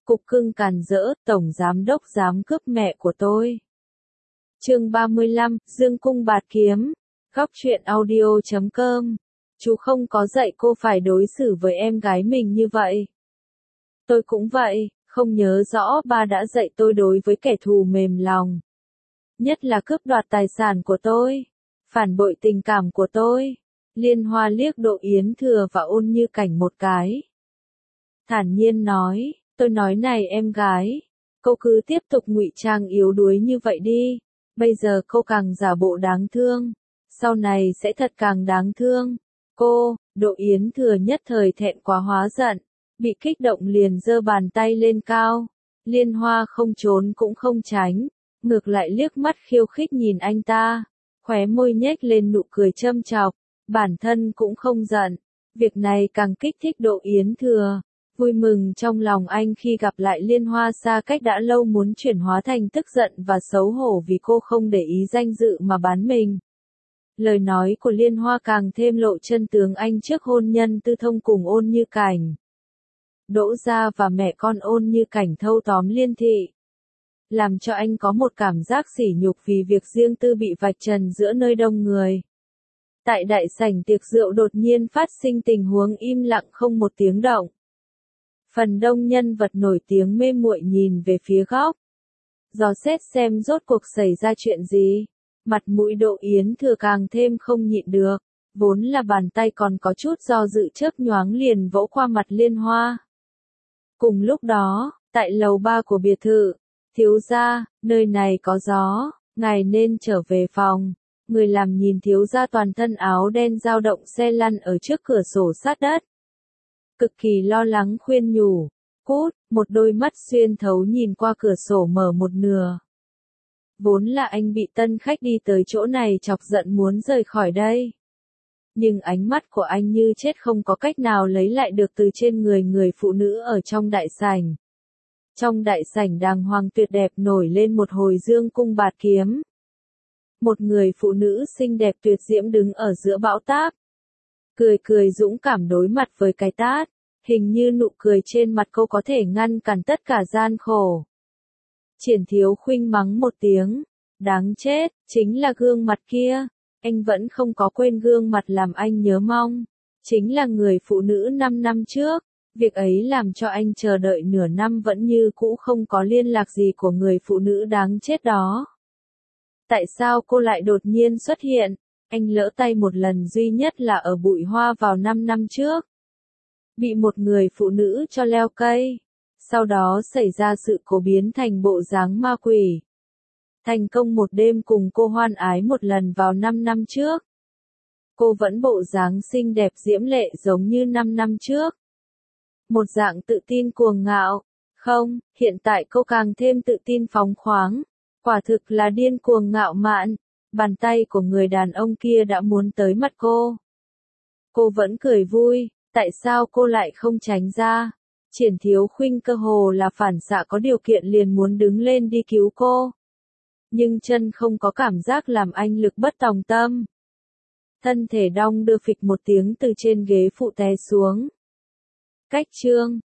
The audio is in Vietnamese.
Cục cưng càn rỡ, tổng giám đốc dám cướp mẹ của tôi. Chương 35, Dương cung bạt kiếm. Góc truyện audio.com. Chú không có dạy cô phải đối xử với em gái mình như vậy. Tôi cũng vậy, không nhớ rõ ba đã dạy tôi đối với kẻ thù mềm lòng. Nhất là cướp đoạt tài sản của tôi, phản bội tình cảm của tôi. Liên Hoa liếc Đỗ Yến Thừa và Ôn Như Cảnh một cái. Thản nhiên nói, tôi nói này em gái, cô cứ tiếp tục ngụy trang yếu đuối như vậy đi. Bây giờ cô càng giả bộ đáng thương, sau này sẽ thật càng đáng thương. Cô, Đỗ Yến Thừa nhất thời thẹn quá hóa giận, bị kích động liền giơ bàn tay lên cao. Liên Hoa không trốn cũng không tránh, ngược lại liếc mắt khiêu khích nhìn anh ta, khóe môi nhếch lên nụ cười châm chọc, bản thân cũng không giận. Việc này càng kích thích Đỗ Yến Thừa. Vui mừng trong lòng anh khi gặp lại Liên Hoa xa cách đã lâu muốn chuyển hóa thành tức giận và xấu hổ vì cô không để ý danh dự mà bán mình. Lời nói của Liên Hoa càng thêm lộ chân tướng anh trước hôn nhân tư thông cùng Ôn Như Cảnh. Đỗ gia và mẹ con Ôn Như Cảnh thâu tóm Liên thị, làm cho anh có một cảm giác sỉ nhục vì việc riêng tư bị vạch trần giữa nơi đông người. Tại đại sảnh tiệc rượu đột nhiên phát sinh tình huống im lặng không một tiếng động. Phần đông nhân vật nổi tiếng mê muội nhìn về phía góc, dò xét xem rốt cuộc xảy ra chuyện gì. Mặt mũi Đỗ Yến Thừa càng thêm không nhịn được, vốn là bàn tay còn có chút do dự chớp nhoáng liền vỗ qua mặt Liên Hoa. Cùng lúc đó, tại lầu 3 của biệt thự, thiếu gia, nơi này có gió, ngài nên trở về phòng. Người làm nhìn thiếu gia toàn thân áo đen dao động xe lăn ở trước cửa sổ sát đất. Cực kỳ lo lắng khuyên nhủ, cút, một đôi mắt xuyên thấu nhìn qua cửa sổ mở một nửa. Vốn là anh bị tân khách đi tới chỗ này chọc giận muốn rời khỏi đây. Nhưng ánh mắt của anh như chết không có cách nào lấy lại được từ trên người phụ nữ ở trong đại sảnh. Trong đại sảnh đàng hoàng tuyệt đẹp nổi lên một hồi dương cung bạt kiếm. Một người phụ nữ xinh đẹp tuyệt diễm đứng ở giữa bão táp. Cười dũng cảm đối mặt với cái tát, hình như nụ cười trên mặt cô có thể ngăn cản tất cả gian khổ. Triển Thiếu Khuynh mắng một tiếng, đáng chết, chính là gương mặt kia, anh vẫn không có quên gương mặt làm anh nhớ mong, chính là người phụ nữ 5 năm trước, việc ấy làm cho anh chờ đợi nửa năm vẫn như cũ không có liên lạc gì của người phụ nữ đáng chết đó. Tại sao cô lại đột nhiên xuất hiện? Anh lỡ tay một lần duy nhất là ở bụi hoa vào 5 năm trước. Bị một người phụ nữ cho leo cây. Sau đó xảy ra sự cố biến thành bộ dáng ma quỷ. Thành công một đêm cùng cô hoan ái một lần vào 5 năm trước. Cô vẫn bộ dáng xinh đẹp diễm lệ giống như 5 năm trước. Một dạng tự tin cuồng ngạo. Không, hiện tại cô càng thêm tự tin phóng khoáng. Quả thực là điên cuồng ngạo mạn. Bàn tay của người đàn ông kia đã muốn tới mặt cô. Cô vẫn cười vui, tại sao cô lại không tránh ra? Triển Thiếu Khuynh cơ hồ là phản xạ có điều kiện liền muốn đứng lên đi cứu cô. Nhưng chân không có cảm giác làm anh lực bất tòng tâm. Thân thể đong đưa phịch một tiếng từ trên ghế phụ té xuống. Cách chương